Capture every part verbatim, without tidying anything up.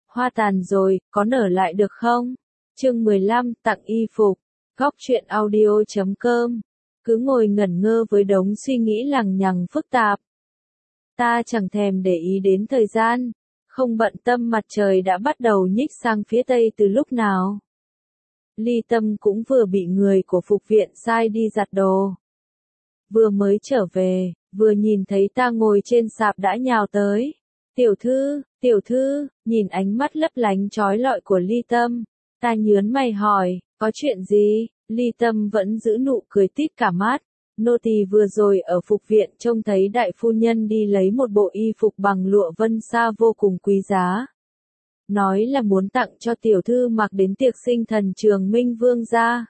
Hoa tàn rồi, có nở lại được không? Chương mười lăm, tặng y phục. Góc truyện audio chấm com. Cứ ngồi ngẩn ngơ với đống suy nghĩ lằng nhằng phức tạp. Ta chẳng thèm để ý đến thời gian, không bận tâm mặt trời đã bắt đầu nhích sang phía tây từ lúc nào. Ly Tâm cũng vừa bị người của phục viện sai đi giặt đồ. Vừa mới trở về, vừa nhìn thấy ta ngồi trên sạp đã nhào tới. Tiểu thư, tiểu thư, nhìn ánh mắt lấp lánh chói lọi của Ly Tâm. Ta nhớn mày hỏi, có chuyện gì? Ly Tâm vẫn giữ nụ cười tít cả mắt. Nô tỳ vừa rồi ở phục viện trông thấy đại phu nhân đi lấy một bộ y phục bằng lụa vân sa vô cùng quý giá. Nói là muốn tặng cho tiểu thư mặc đến tiệc sinh thần Trường Minh Vương gia.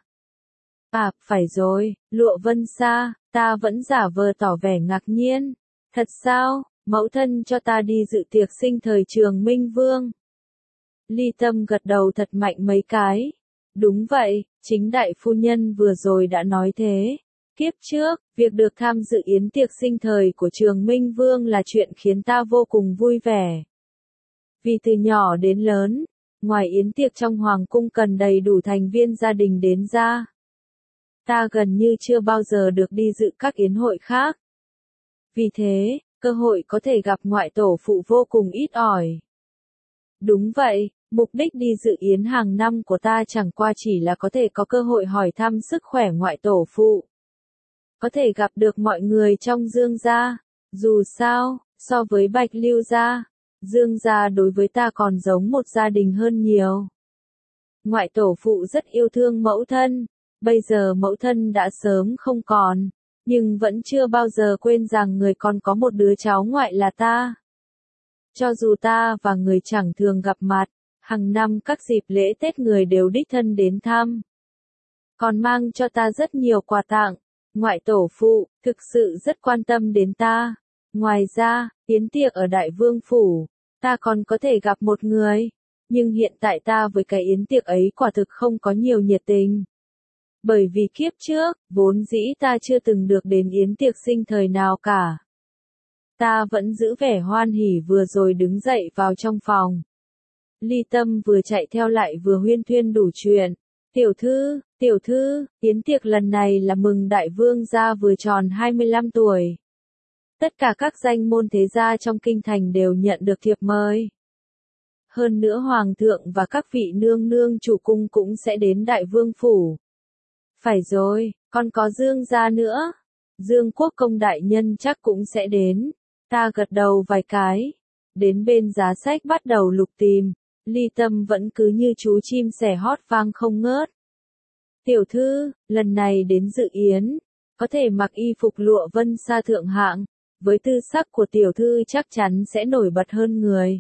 À, phải rồi, lụa vân sa, ta vẫn giả vờ tỏ vẻ ngạc nhiên. Thật sao, mẫu thân cho ta đi dự tiệc sinh thời Trường Minh Vương. Ly Tâm gật đầu thật mạnh mấy cái. Đúng vậy, chính đại phu nhân vừa rồi đã nói thế. Kiếp trước, việc được tham dự yến tiệc sinh thời của Trường Minh Vương là chuyện khiến ta vô cùng vui vẻ. Vì từ nhỏ đến lớn, ngoài yến tiệc trong hoàng cung cần đầy đủ thành viên gia đình đến ra. Ta gần như chưa bao giờ được đi dự các yến hội khác. Vì thế, cơ hội có thể gặp ngoại tổ phụ vô cùng ít ỏi. Đúng vậy, mục đích đi dự yến hàng năm của ta chẳng qua chỉ là có thể có cơ hội hỏi thăm sức khỏe ngoại tổ phụ. Có thể gặp được mọi người trong Dương gia. Dù sao, so với Bạch Lưu gia, Dương gia đối với ta còn giống một gia đình hơn nhiều. Ngoại tổ phụ rất yêu thương mẫu thân, bây giờ mẫu thân đã sớm không còn, nhưng vẫn chưa bao giờ quên rằng người còn có một đứa cháu ngoại là ta. Cho dù ta và người chẳng thường gặp mặt, hàng năm các dịp lễ Tết người đều đích thân đến thăm. Còn mang cho ta rất nhiều quà tặng. Ngoại tổ phụ, thực sự rất quan tâm đến ta. Ngoài ra, yến tiệc ở Đại Vương Phủ, ta còn có thể gặp một người. Nhưng hiện tại ta với cái yến tiệc ấy quả thực không có nhiều nhiệt tình. Bởi vì kiếp trước, vốn dĩ ta chưa từng được đến yến tiệc sinh thời nào cả. Ta vẫn giữ vẻ hoan hỉ vừa rồi đứng dậy vào trong phòng. Ly Tâm vừa chạy theo lại vừa huyên thuyên đủ chuyện. Tiểu thư, tiểu thư, yến tiệc lần này là mừng đại vương gia vừa tròn hai mươi lăm tuổi. Tất cả các danh môn thế gia trong kinh thành đều nhận được thiệp mời. Hơn nữa hoàng thượng và các vị nương nương chủ cung cũng sẽ đến Đại Vương Phủ. Phải rồi, còn có Dương gia nữa. Dương Quốc công đại nhân chắc cũng sẽ đến. Ta gật đầu vài cái. Đến bên giá sách bắt đầu lục tìm. Ly Tâm vẫn cứ như chú chim sẻ hót vang không ngớt. Tiểu thư, lần này đến dự yến, có thể mặc y phục lụa vân sa thượng hạng, với tư sắc của tiểu thư chắc chắn sẽ nổi bật hơn người.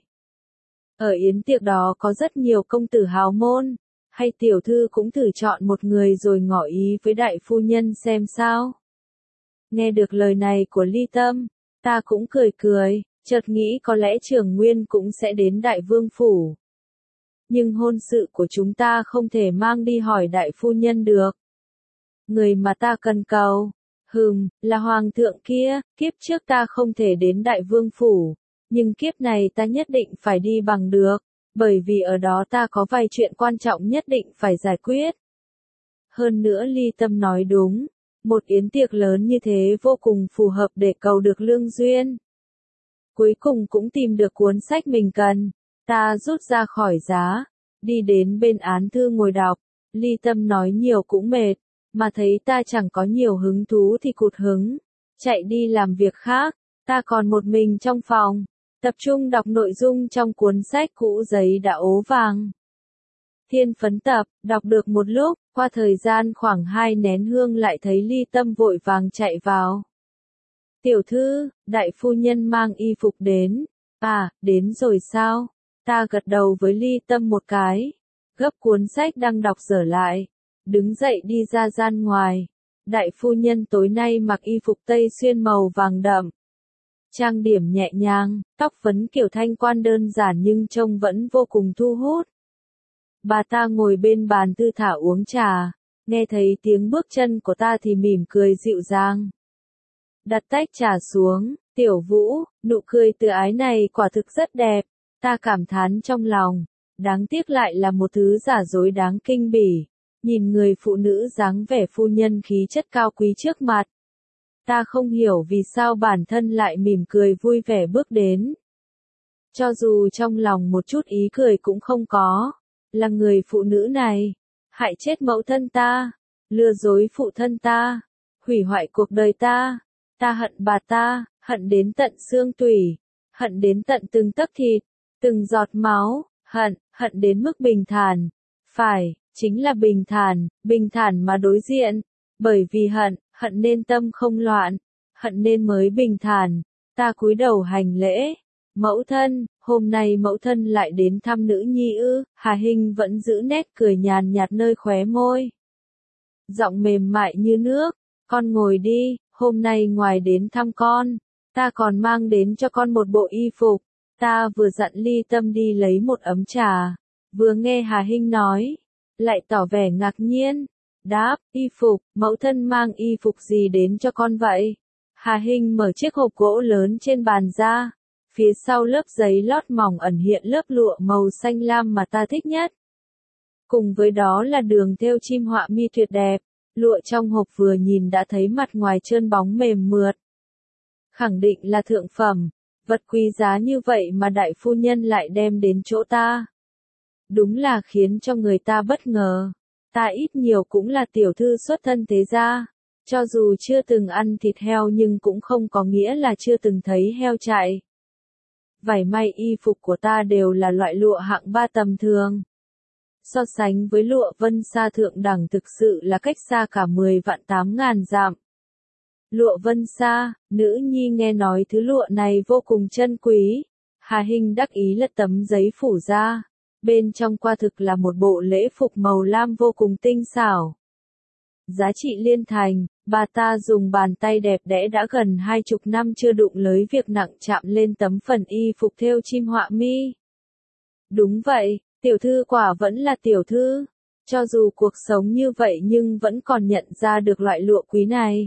Ở yến tiệc đó có rất nhiều công tử hào môn, hay tiểu thư cũng thử chọn một người rồi ngỏ ý với đại phu nhân xem sao. Nghe được lời này của Ly Tâm, ta cũng cười cười, chợt nghĩ có lẽ Trường Nguyên cũng sẽ đến Đại Vương Phủ. Nhưng hôn sự của chúng ta không thể mang đi hỏi đại phu nhân được. Người mà ta cần cầu, hừm, là hoàng thượng kia, kiếp trước ta không thể đến Đại Vương Phủ, nhưng kiếp này ta nhất định phải đi bằng được, bởi vì ở đó ta có vài chuyện quan trọng nhất định phải giải quyết. Hơn nữa Ly Tâm nói đúng, một yến tiệc lớn như thế vô cùng phù hợp để cầu được lương duyên. Cuối cùng cũng tìm được cuốn sách mình cần. Ta rút ra khỏi giá, đi đến bên án thư ngồi đọc. Ly Tâm nói nhiều cũng mệt, mà thấy ta chẳng có nhiều hứng thú thì cụt hứng, chạy đi làm việc khác. Ta còn một mình trong phòng, tập trung đọc nội dung trong cuốn sách cũ giấy đã ố vàng. Thiên phấn tập, đọc được một lúc, qua thời gian khoảng hai nén hương lại thấy Ly Tâm vội vàng chạy vào. Tiểu thư, đại phu nhân mang y phục đến. À, đến rồi sao? Ta gật đầu với Ly Tâm một cái, gấp cuốn sách đang đọc dở lại, đứng dậy đi ra gian ngoài. Đại phu nhân tối nay mặc y phục tây xuyên màu vàng đậm, trang điểm nhẹ nhàng, tóc vấn kiểu thanh quan đơn giản nhưng trông vẫn vô cùng thu hút. Bà ta ngồi bên bàn thư thả uống trà, nghe thấy tiếng bước chân của ta thì mỉm cười dịu dàng. Đặt tách trà xuống, Tiểu Vũ, nụ cười từ ái này quả thực rất đẹp. Ta cảm thán trong lòng, đáng tiếc lại là một thứ giả dối đáng kinh bỉ. Nhìn người phụ nữ dáng vẻ phu nhân khí chất cao quý trước mặt. Ta không hiểu vì sao bản thân lại mỉm cười vui vẻ bước đến. Cho dù trong lòng một chút ý cười cũng không có. Là người phụ nữ này, hại chết mẫu thân ta, lừa dối phụ thân ta, hủy hoại cuộc đời ta. Ta hận bà ta, hận đến tận xương tủy, hận đến tận từng tấc thịt, từng giọt máu, hận, hận đến mức bình thản. Phải, chính là bình thản, bình thản mà đối diện. Bởi vì hận, hận nên tâm không loạn, hận nên mới bình thản. Ta cúi đầu hành lễ. Mẫu thân, hôm nay mẫu thân lại đến thăm nữ nhi ư? Hà Hinh vẫn giữ nét cười nhàn nhạt nơi khóe môi. Giọng mềm mại như nước, con ngồi đi, hôm nay ngoài đến thăm con, ta còn mang đến cho con một bộ y phục. Ta vừa dặn Ly Tâm đi lấy một ấm trà, vừa nghe Hà Hinh nói, lại tỏ vẻ ngạc nhiên. Đáp, y phục, mẫu thân mang y phục gì đến cho con vậy? Hà Hinh mở chiếc hộp gỗ lớn trên bàn ra. Phía sau lớp giấy lót mỏng ẩn hiện lớp lụa màu xanh lam mà ta thích nhất. Cùng với đó là đường thêu chim họa mi tuyệt đẹp. Lụa trong hộp vừa nhìn đã thấy mặt ngoài trơn bóng mềm mượt. Khẳng định là thượng phẩm. Vật quý giá như vậy mà đại phu nhân lại đem đến chỗ ta. Đúng là khiến cho người ta bất ngờ. Ta ít nhiều cũng là tiểu thư xuất thân thế gia. Cho dù chưa từng ăn thịt heo nhưng cũng không có nghĩa là chưa từng thấy heo chạy. Vải may y phục của ta đều là loại lụa hạng ba tầm thường. So sánh với lụa Vân Sa thượng đẳng thực sự là cách xa cả mười vạn tám ngàn dặm. Lụa Vân Sa, nữ nhi nghe nói thứ lụa này vô cùng chân quý. Hà Hinh đắc ý lật tấm giấy phủ ra. Bên trong quả thực là một bộ lễ phục màu lam vô cùng tinh xảo. Giá trị liên thành, bà ta dùng bàn tay đẹp đẽ đã gần hai chục năm chưa đụng lới việc nặng chạm lên tấm phần y phục thêu chim họa mi. Đúng vậy, tiểu thư quả vẫn là tiểu thư. Cho dù cuộc sống như vậy nhưng vẫn còn nhận ra được loại lụa quý này.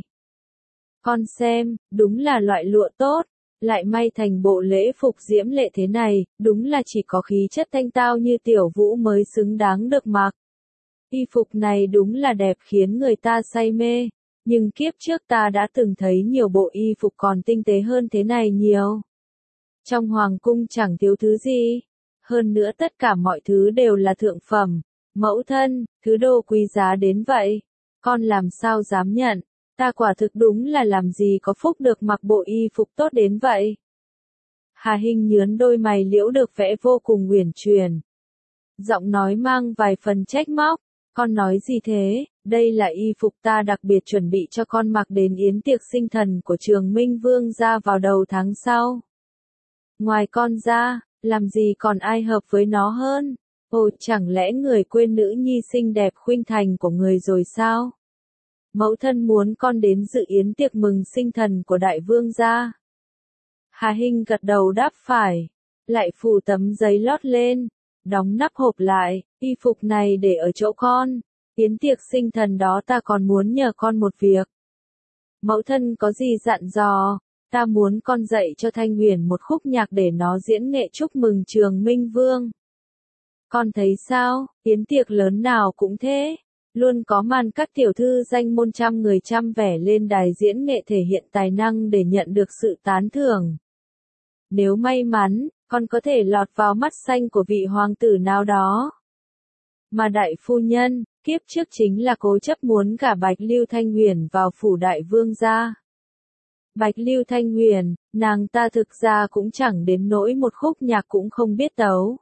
Con xem, đúng là loại lụa tốt, lại may thành bộ lễ phục diễm lệ thế này, đúng là chỉ có khí chất thanh tao như tiểu vũ mới xứng đáng được mặc. Y phục này đúng là đẹp khiến người ta say mê, nhưng kiếp trước ta đã từng thấy nhiều bộ y phục còn tinh tế hơn thế này nhiều. Trong hoàng cung chẳng thiếu thứ gì, hơn nữa tất cả mọi thứ đều là thượng phẩm. Mẫu thân, thứ đồ quý giá đến vậy, con làm sao dám nhận, ta quả thực đúng là làm gì có phúc được mặc bộ y phục tốt đến vậy. Hà Hinh nhướn đôi mày liễu được vẽ vô cùng uyển chuyển. Giọng nói mang vài phần trách móc. Con nói gì thế, đây là y phục ta đặc biệt chuẩn bị cho con mặc đến yến tiệc sinh thần của Trường Minh Vương gia vào đầu tháng sau. Ngoài con ra, làm gì còn ai hợp với nó hơn? Ồ, chẳng lẽ người quên nữ nhi xinh đẹp khuynh thành của người rồi sao? Mẫu thân muốn con đến dự yến tiệc mừng sinh thần của đại vương gia. Hà Hinh gật đầu đáp phải, lại phủ tấm giấy lót lên. Đóng nắp hộp lại, y phục này để ở chỗ con, yến tiệc sinh thần đó ta còn muốn nhờ con một việc. Mẫu thân có gì dặn dò, ta muốn con dạy cho Thanh Huyền một khúc nhạc để nó diễn nghệ chúc mừng Trường Minh Vương. Con thấy sao, yến tiệc lớn nào cũng thế, luôn có màn các tiểu thư danh môn trăm người trăm vẻ lên đài diễn nghệ thể hiện tài năng để nhận được sự tán thưởng. Nếu may mắn, con có thể lọt vào mắt xanh của vị hoàng tử nào đó. Mà đại phu nhân, kiếp trước chính là cố chấp muốn gả Bạch Lưu Thanh Huyền vào phủ đại vương gia. Bạch Lưu Thanh Huyền, nàng ta thực ra cũng chẳng đến nỗi một khúc nhạc cũng không biết tấu.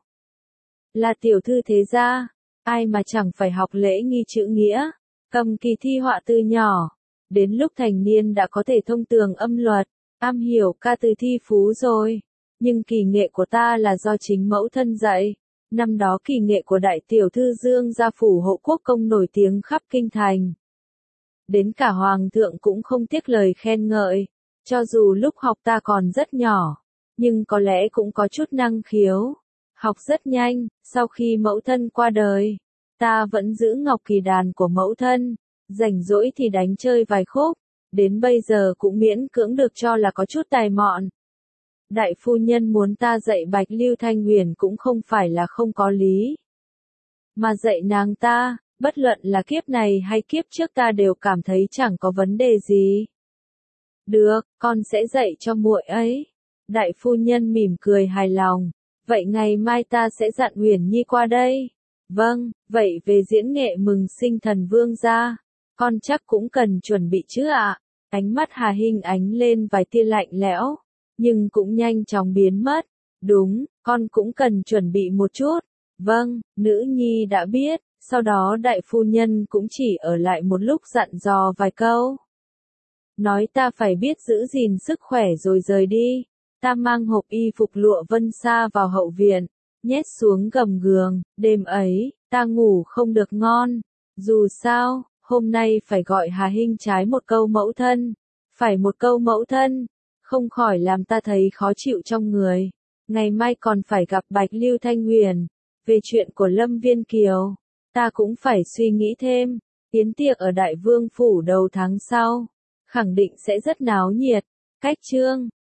Là tiểu thư thế gia, ai mà chẳng phải học lễ nghi chữ nghĩa, cầm kỳ thi họa từ nhỏ. Đến lúc thành niên đã có thể thông tường âm luật, am hiểu ca từ thi phú rồi. Nhưng kỳ nghệ của ta là do chính mẫu thân dạy. Năm đó kỳ nghệ của đại tiểu thư Dương gia phủ hộ quốc công nổi tiếng khắp kinh thành. Đến cả hoàng thượng cũng không tiếc lời khen ngợi. Cho dù lúc học ta còn rất nhỏ, nhưng có lẽ cũng có chút năng khiếu. Học rất nhanh, sau khi mẫu thân qua đời, ta vẫn giữ ngọc kỳ đàn của mẫu thân, rảnh rỗi thì đánh chơi vài khúc, đến bây giờ cũng miễn cưỡng được cho là có chút tài mọn. Đại phu nhân muốn ta dạy Bạch Lưu Thanh Huyền cũng không phải là không có lý. Mà dạy nàng ta, bất luận là kiếp này hay kiếp trước ta đều cảm thấy chẳng có vấn đề gì. Được, con sẽ dạy cho muội ấy. Đại phu nhân mỉm cười hài lòng. Vậy ngày mai ta sẽ dặn Huyền Nhi qua đây. Vâng, vậy về diễn nghệ mừng sinh thần vương gia, con chắc cũng cần chuẩn bị chứ ạ. Ánh mắt Hà Hinh ánh lên vài tia lạnh lẽo, nhưng cũng nhanh chóng biến mất. Đúng, con cũng cần chuẩn bị một chút. Vâng, nữ nhi đã biết. Sau đó đại phu nhân cũng chỉ ở lại một lúc dặn dò vài câu. Nói ta phải biết giữ gìn sức khỏe rồi rời đi. Ta mang hộp y phục lụa vân sa vào hậu viện, nhét xuống gầm giường. Đêm ấy, ta ngủ không được ngon. Dù sao, hôm nay phải gọi Hà Hinh trái một câu mẫu thân. Phải một câu mẫu thân, không khỏi làm ta thấy khó chịu trong người. Ngày mai còn phải gặp Bạch Lưu Thanh Huyền. Về chuyện của Lâm Viên Kiều, ta cũng phải suy nghĩ thêm. Yến tiệc ở Đại Vương Phủ đầu tháng sau, khẳng định sẽ rất náo nhiệt. Cách chương